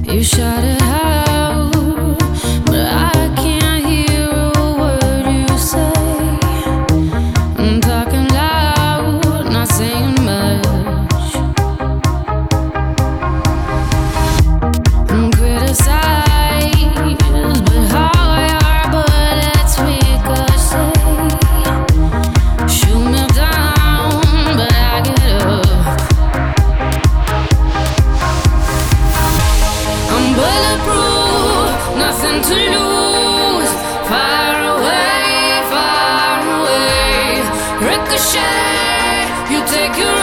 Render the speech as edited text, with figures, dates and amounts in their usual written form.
You shout it out, but I can't hear a word you say. I'm talking loud, not saying much. I'm criticized, but how your bullets ricochet. Shoot me down, but I get up. I'm bulletproof, nothing to lose. Far away, ricochet. You take your